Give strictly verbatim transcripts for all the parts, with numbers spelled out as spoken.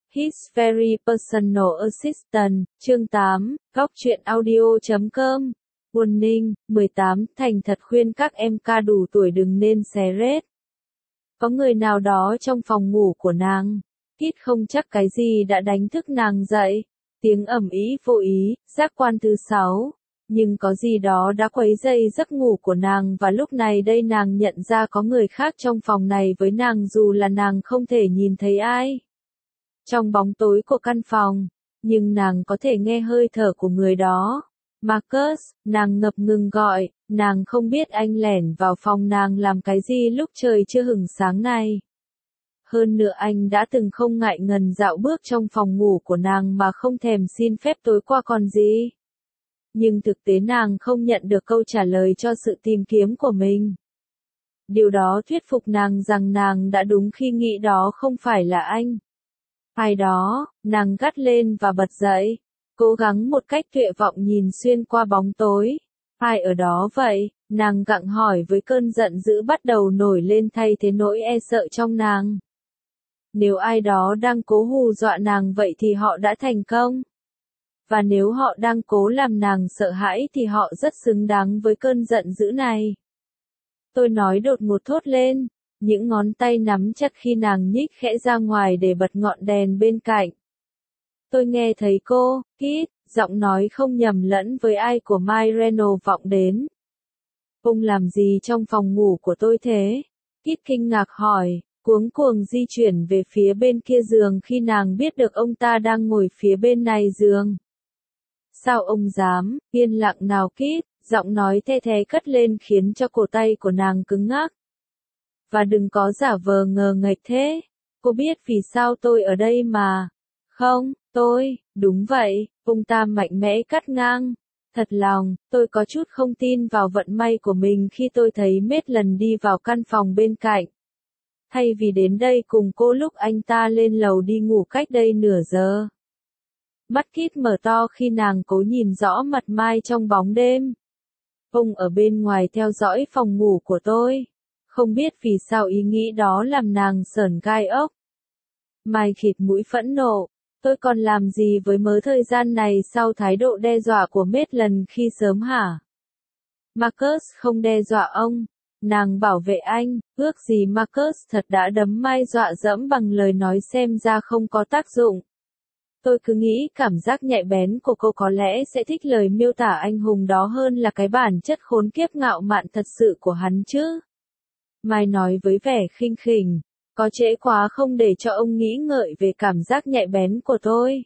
His Very Personal Assistant, chương tám, góc truyện audio chấm com. Warning, mười tám, thành thật khuyên các em ca đủ tuổi đừng nên xé rết. Có người nào đó trong phòng ngủ của nàng. Kit không chắc cái gì đã đánh thức nàng dậy. Tiếng ầm ĩ vô ý, giác quan thứ sáu. Nhưng có gì đó đã quấy dày giấc ngủ của nàng và lúc này đây nàng nhận ra có người khác trong phòng này với nàng dù là nàng không thể nhìn thấy ai. Trong bóng tối của căn phòng, nhưng nàng có thể nghe hơi thở của người đó. Marcus, nàng ngập ngừng gọi, nàng không biết anh lẻn vào phòng nàng làm cái gì lúc trời chưa hửng sáng này. Hơn nữa anh đã từng không ngại ngần dạo bước trong phòng ngủ của nàng mà không thèm xin phép tối qua còn gì. Nhưng thực tế nàng không nhận được câu trả lời cho sự tìm kiếm của mình. Điều đó thuyết phục nàng rằng nàng đã đúng khi nghĩ đó không phải là anh. Ai đó, nàng gắt lên và bật dậy, cố gắng một cách tuyệt vọng nhìn xuyên qua bóng tối. Ai ở đó vậy? Nàng gặng hỏi với cơn giận dữ bắt đầu nổi lên thay thế nỗi e sợ trong nàng. Nếu ai đó đang cố hù dọa nàng vậy thì họ đã thành công. Và nếu họ đang cố làm nàng sợ hãi thì họ rất xứng đáng với cơn giận dữ này. Tôi nói đột ngột thốt lên, những ngón tay nắm chặt khi nàng nhích khẽ ra ngoài để bật ngọn đèn bên cạnh. Tôi nghe thấy cô, Kit, giọng nói không nhầm lẫn với ai của Mike Reynolds vọng đến. Ông làm gì trong phòng ngủ của tôi thế? Kit kinh ngạc hỏi, cuống cuồng di chuyển về phía bên kia giường khi nàng biết được ông ta đang ngồi phía bên này giường. Sao ông dám, yên lặng nào Kit, giọng nói the thé cất lên khiến cho cổ tay của nàng cứng ngắc. Và đừng có giả vờ ngờ nghệch thế, cô biết vì sao tôi ở đây mà. Không, tôi, đúng vậy, ông ta mạnh mẽ cắt ngang. Thật lòng, tôi có chút không tin vào vận may của mình khi tôi thấy Maitland đi vào căn phòng bên cạnh. Thay vì đến đây cùng cô lúc anh ta lên lầu đi ngủ cách đây nửa giờ. Mắt Kit mở to khi nàng cố nhìn rõ mặt Mai trong bóng đêm. Ông ở bên ngoài theo dõi phòng ngủ của tôi. Không biết vì sao ý nghĩ đó làm nàng sởn gai ốc. Mai khịt mũi phẫn nộ. Tôi còn làm gì với mớ thời gian này sau thái độ đe dọa của Maitland khi sớm hả? Marcus không đe dọa ông. Nàng bảo vệ anh, ước gì Marcus thật đã đấm Mai dọa dẫm bằng lời nói xem ra không có tác dụng. Tôi cứ nghĩ cảm giác nhạy bén của cô có lẽ sẽ thích lời miêu tả anh hùng đó hơn là cái bản chất khốn kiếp ngạo mạn thật sự của hắn chứ. Mai nói với vẻ khinh khỉnh, có trễ quá không để cho ông nghĩ ngợi về cảm giác nhạy bén của tôi.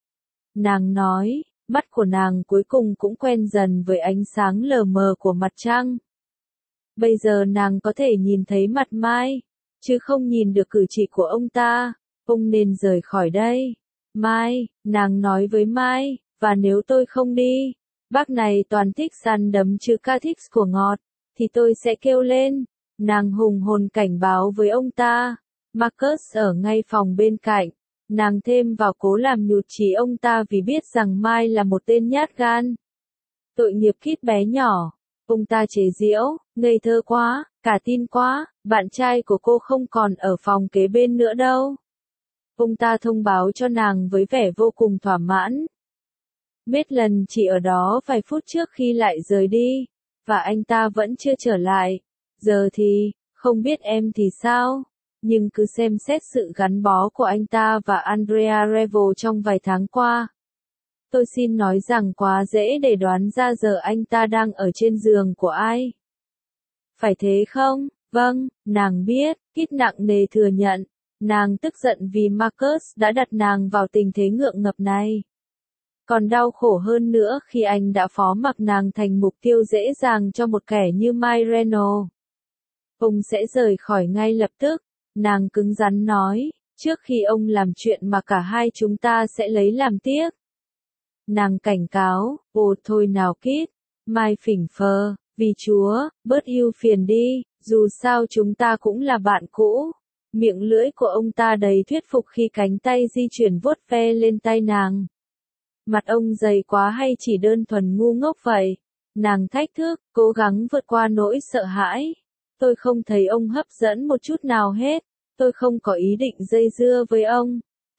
Nàng nói, mắt của nàng cuối cùng cũng quen dần với ánh sáng lờ mờ của mặt trăng. Bây giờ nàng có thể nhìn thấy mặt Mai, chứ không nhìn được cử chỉ của ông ta, ông nên rời khỏi đây. Mai, nàng nói với Mai, và nếu tôi không đi, bác này toàn thích săn đấm chứ ca thích của ngọt, thì tôi sẽ kêu lên. Nàng hùng hồn cảnh báo với ông ta. Marcus ở ngay phòng bên cạnh. Nàng thêm vào cố làm nhụt chí ông ta vì biết rằng Mai là một tên nhát gan. Tội nghiệp Kit bé nhỏ. Ông ta chế giễu, ngây thơ quá, cả tin quá, bạn trai của cô không còn ở phòng kế bên nữa đâu. Ông ta thông báo cho nàng với vẻ vô cùng thỏa mãn. Maitland chỉ ở đó vài phút trước khi lại rời đi, và anh ta vẫn chưa trở lại. Giờ thì, không biết em thì sao, nhưng cứ xem xét sự gắn bó của anh ta và Andrea Revel trong vài tháng qua. Tôi xin nói rằng quá dễ để đoán ra giờ anh ta đang ở trên giường của ai. Phải thế không? Vâng, nàng biết, Kit nặng nề thừa nhận. Nàng tức giận vì Marcus đã đặt nàng vào tình thế ngượng ngập này. Còn đau khổ hơn nữa khi anh đã phó mặc nàng thành mục tiêu dễ dàng cho một kẻ như Mike Reynolds. Ông sẽ rời khỏi ngay lập tức, nàng cứng rắn nói, trước khi ông làm chuyện mà cả hai chúng ta sẽ lấy làm tiếc. Nàng cảnh cáo, ồ thôi nào Kit, Mai phỉnh phờ, vì Chúa, bớt ưu phiền đi, dù sao chúng ta cũng là bạn cũ. Miệng lưỡi của ông ta đầy thuyết phục khi cánh tay di chuyển vuốt ve lên tay nàng. Mặt ông dày quá hay chỉ đơn thuần ngu ngốc vậy? Nàng thách thức, cố gắng vượt qua nỗi sợ hãi. Tôi không thấy ông hấp dẫn một chút nào hết. Tôi không có ý định dây dưa với ông.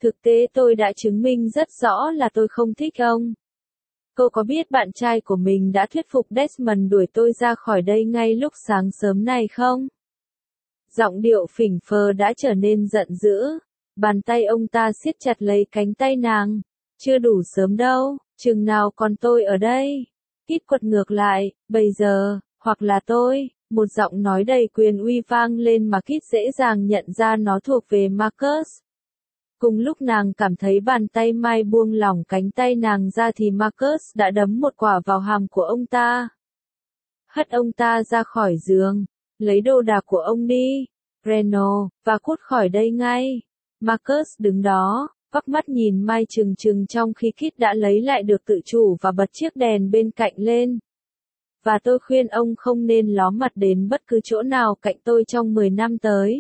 Thực tế tôi đã chứng minh rất rõ là tôi không thích ông. Cô có biết bạn trai của mình đã thuyết phục Desmond đuổi tôi ra khỏi đây ngay lúc sáng sớm này không? Giọng điệu phỉnh phờ đã trở nên giận dữ. Bàn tay ông ta siết chặt lấy cánh tay nàng. Chưa đủ sớm đâu, chừng nào còn tôi ở đây? Kít quật ngược lại, bây giờ, hoặc là tôi. Một giọng nói đầy quyền uy vang lên mà Kít dễ dàng nhận ra nó thuộc về Marcus. Cùng lúc nàng cảm thấy bàn tay Mai buông lỏng cánh tay nàng ra thì Marcus đã đấm một quả vào hàm của ông ta. Hất ông ta ra khỏi giường, lấy đồ đạc của ông đi, Reno, và cút khỏi đây ngay. Marcus đứng đó, vắt mắt nhìn Mai trừng trừng trong khi Kít đã lấy lại được tự chủ và bật chiếc đèn bên cạnh lên. Và tôi khuyên ông không nên ló mặt đến bất cứ chỗ nào cạnh tôi trong mười năm tới.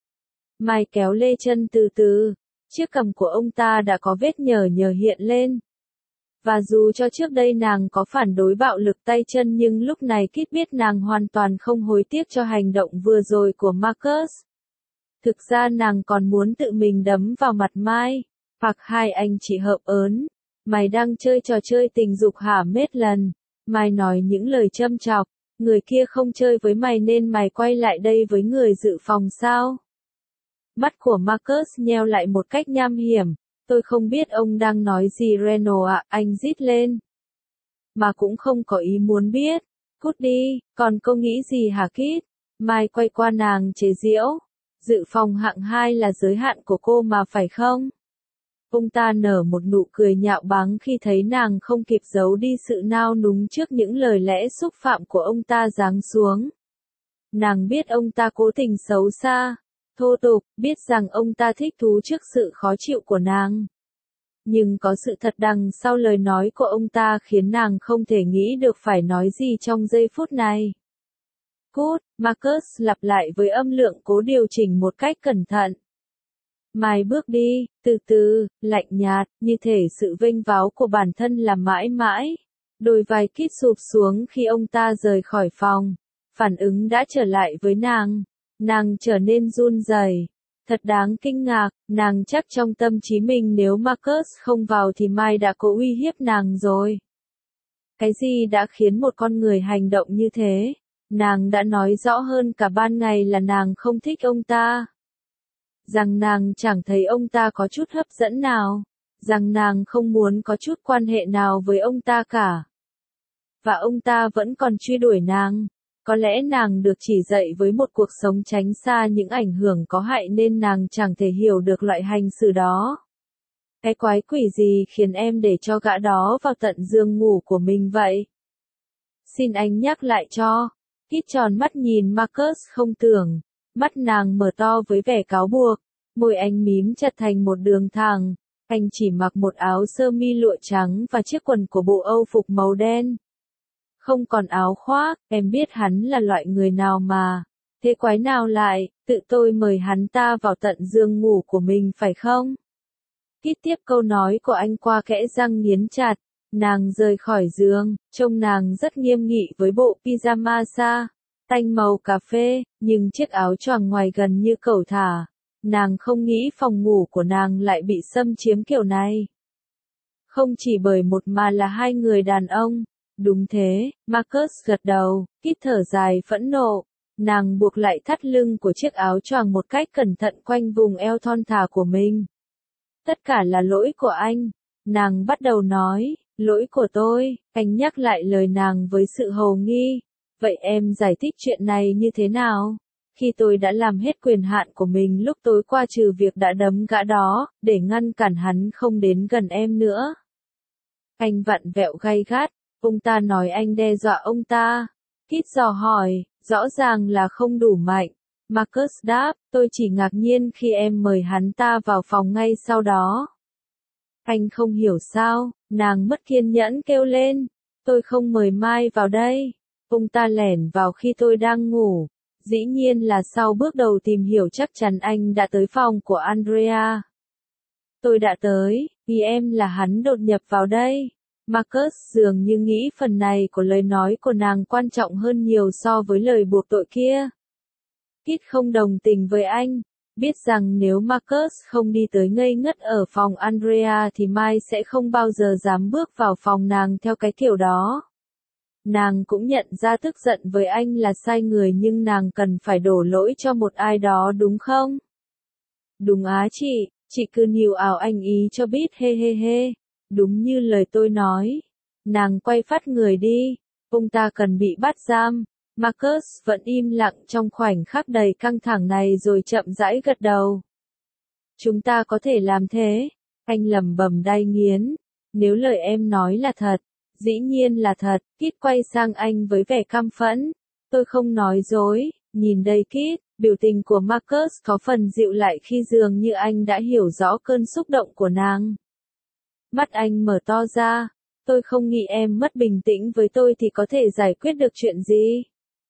Mai kéo lê chân từ từ, chiếc cằm của ông ta đã có vết nhờ nhờ hiện lên. Và dù cho trước đây nàng có phản đối bạo lực tay chân nhưng lúc này Kít biết nàng hoàn toàn không hối tiếc cho hành động vừa rồi của Marcus. Thực ra nàng còn muốn tự mình đấm vào mặt Mai, hoặc hai anh chị hợp ớn. Mày đang chơi trò chơi tình dục hả mết lần? Mai nói những lời châm chọc, người kia không chơi với mày nên mày quay lại đây với người dự phòng sao? Mắt của Marcus nheo lại một cách nham hiểm. Tôi không biết ông đang nói gì Reno ạ, anh rít lên. Mà cũng không có ý muốn biết. Cút đi, còn cô nghĩ gì hả Kít? Mai quay qua nàng chế giễu. Dự phòng hạng hai là giới hạn của cô mà phải không? Ông ta nở một nụ cười nhạo báng khi thấy nàng không kịp giấu đi sự nao núng trước những lời lẽ xúc phạm của ông ta giáng xuống. Nàng biết ông ta cố tình xấu xa, thô tục, biết rằng ông ta thích thú trước sự khó chịu của nàng. Nhưng có sự thật đằng sau lời nói của ông ta khiến nàng không thể nghĩ được phải nói gì trong giây phút này. Cút, Marcus lặp lại với âm lượng cố điều chỉnh một cách cẩn thận. Mai bước đi, từ từ, lạnh nhạt, như thể sự vênh váo của bản thân là mãi mãi. Đôi vai Kít sụp xuống khi ông ta rời khỏi phòng. Phản ứng đã trở lại với nàng. Nàng trở nên run rẩy. Thật đáng kinh ngạc, nàng chắc trong tâm trí mình nếu Marcus không vào thì Mai đã có uy hiếp nàng rồi. Cái gì đã khiến một con người hành động như thế? Nàng đã nói rõ hơn cả ban ngày là nàng không thích ông ta. Rằng nàng chẳng thấy ông ta có chút hấp dẫn nào. Rằng nàng không muốn có chút quan hệ nào với ông ta cả. Và ông ta vẫn còn truy đuổi nàng. Có lẽ nàng được chỉ dạy với một cuộc sống tránh xa những ảnh hưởng có hại nên nàng chẳng thể hiểu được loại hành xử đó. Cái quái quỷ gì khiến em để cho gã đó vào tận giường ngủ của mình vậy? Xin anh nhắc lại cho. Kít tròn mắt nhìn Marcus không tưởng. Mắt nàng mở to với vẻ cáo buộc. Môi anh mím chặt thành một đường thẳng. Anh chỉ mặc một áo sơ mi lụa trắng và chiếc quần của bộ Âu phục màu đen. Không còn áo khoác, em biết hắn là loại người nào mà. Thế quái nào lại, tự tôi mời hắn ta vào tận giường ngủ của mình phải không? Kít tiếp câu nói của anh qua kẽ răng nghiến chặt. Nàng rời khỏi giường, trông nàng rất nghiêm nghị với bộ pyjama sa, tanh màu cà phê, nhưng chiếc áo choàng ngoài gần như cẩu thả. Nàng không nghĩ phòng ngủ của nàng lại bị xâm chiếm kiểu này. Không chỉ bởi một mà là hai người đàn ông. Đúng thế, Marcus gật đầu, Kít thở dài phẫn nộ. Nàng buộc lại thắt lưng của chiếc áo choàng một cách cẩn thận quanh vùng eo thon thả của mình. Tất cả là lỗi của anh. Nàng bắt đầu nói, lỗi của tôi, anh nhắc lại lời nàng với sự hầu nghi. Vậy em giải thích chuyện này như thế nào? Khi tôi đã làm hết quyền hạn của mình lúc tối qua trừ việc đã đấm gã đó, để ngăn cản hắn không đến gần em nữa. Anh vặn vẹo gay gắt. Ông ta nói anh đe dọa ông ta. Kít dò hỏi, rõ ràng là không đủ mạnh. Marcus đáp, tôi chỉ ngạc nhiên khi em mời hắn ta vào phòng ngay sau đó. Anh không hiểu sao, nàng mất kiên nhẫn kêu lên. Tôi không mời Mai vào đây. Ông ta lẻn vào khi tôi đang ngủ. Dĩ nhiên là sau bước đầu tìm hiểu chắc chắn anh đã tới phòng của Andrea. Tôi đã tới, vì em là hắn đột nhập vào đây. Marcus dường như nghĩ phần này của lời nói của nàng quan trọng hơn nhiều so với lời buộc tội kia. Kít không đồng tình với anh. biết rằng nếu Marcus không đi tới ngây ngất ở phòng Andrea thì Mai sẽ không bao giờ dám bước vào phòng nàng theo cái kiểu đó. Nàng cũng nhận ra tức giận với anh là sai người nhưng nàng cần phải đổ lỗi cho một ai đó đúng không? Đúng á chị, chị cứ níu ảo anh ý cho biết he he he. Đúng như lời tôi nói. Nàng quay phát người đi, ông ta cần bị bắt giam. Marcus vẫn im lặng trong khoảnh khắc đầy căng thẳng này rồi chậm rãi gật đầu. Chúng ta có thể làm thế, anh lẩm bẩm đay nghiến. Nếu lời em nói là thật, dĩ nhiên là thật. Kit quay sang anh với vẻ căm phẫn. Tôi không nói dối, nhìn đây Kit, biểu tình của Marcus có phần dịu lại khi dường như anh đã hiểu rõ cơn xúc động của nàng. Mắt anh mở to ra, tôi không nghĩ em mất bình tĩnh với tôi thì có thể giải quyết được chuyện gì.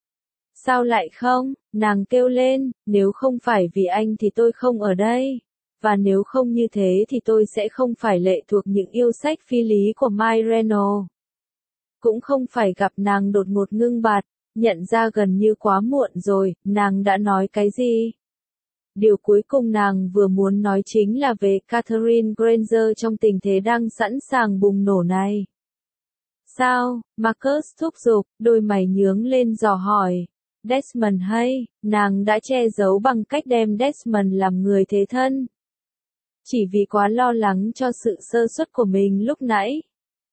Sao lại không? Nàng kêu lên, nếu không phải vì anh thì tôi không ở đây. Và nếu không như thế thì tôi sẽ không phải lệ thuộc những yêu sách phi lý của My Reno. Cũng không phải gặp nàng đột ngột ngưng bặt, nhận ra gần như quá muộn rồi, nàng đã nói cái gì? Điều cuối cùng nàng vừa muốn nói chính là về Catherine Granger trong tình thế đang sẵn sàng bùng nổ này. Sao? Marcus thúc giục, đôi mày nhướng lên dò hỏi. Desmond hay, nàng đã che giấu bằng cách đem Desmond làm người thế thân. Chỉ vì quá lo lắng cho sự sơ suất của mình lúc nãy.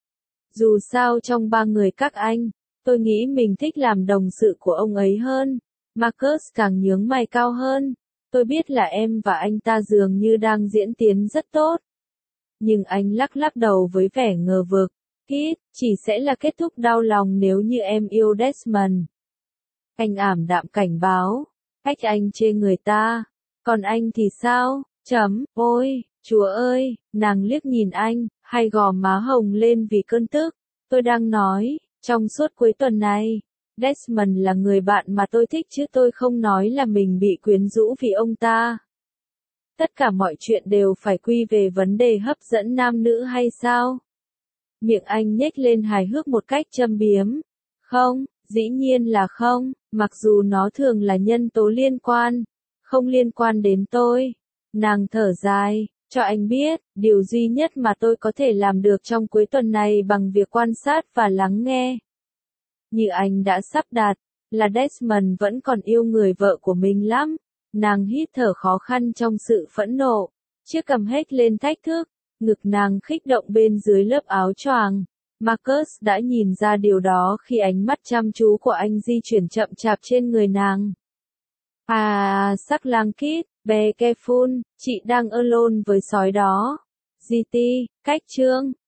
Dù sao trong ba người các anh, tôi nghĩ mình thích làm đồng sự của ông ấy hơn. Marcus càng nhướng mày cao hơn. Tôi biết là em và anh ta dường như đang diễn tiến rất tốt. Nhưng anh lắc lắc đầu với vẻ ngờ vực. Kit, chỉ sẽ là kết thúc đau lòng nếu như em yêu Desmond. Anh ảm đạm cảnh báo. Cách anh chê người ta. Còn anh thì sao? Chấm, ôi, chúa ơi, nàng liếc nhìn anh, hay gò má hồng lên vì cơn tức. Tôi đang nói, trong suốt cuối tuần này, Desmond là người bạn mà tôi thích chứ tôi không nói là mình bị quyến rũ vì ông ta. Tất cả mọi chuyện đều phải quy về vấn đề hấp dẫn nam nữ hay sao? Miệng anh nhếch lên hài hước một cách châm biếm. Không, dĩ nhiên là không, mặc dù nó thường là nhân tố liên quan, không liên quan đến tôi. Nàng thở dài, cho anh biết, điều duy nhất mà tôi có thể làm được trong cuối tuần này bằng việc quan sát và lắng nghe. Như anh đã sắp đặt, là Desmond vẫn còn yêu người vợ của mình lắm. Nàng hít thở khó khăn trong sự phẫn nộ, chiếc cằm hét lên thách thức, ngực nàng khích động bên dưới lớp áo choàng. Marcus đã nhìn ra điều đó khi ánh mắt chăm chú của anh di chuyển chậm chạp trên người nàng. À, sắc lang Kit, be careful, chị đang alone với sói đó. giê tê, cách chương.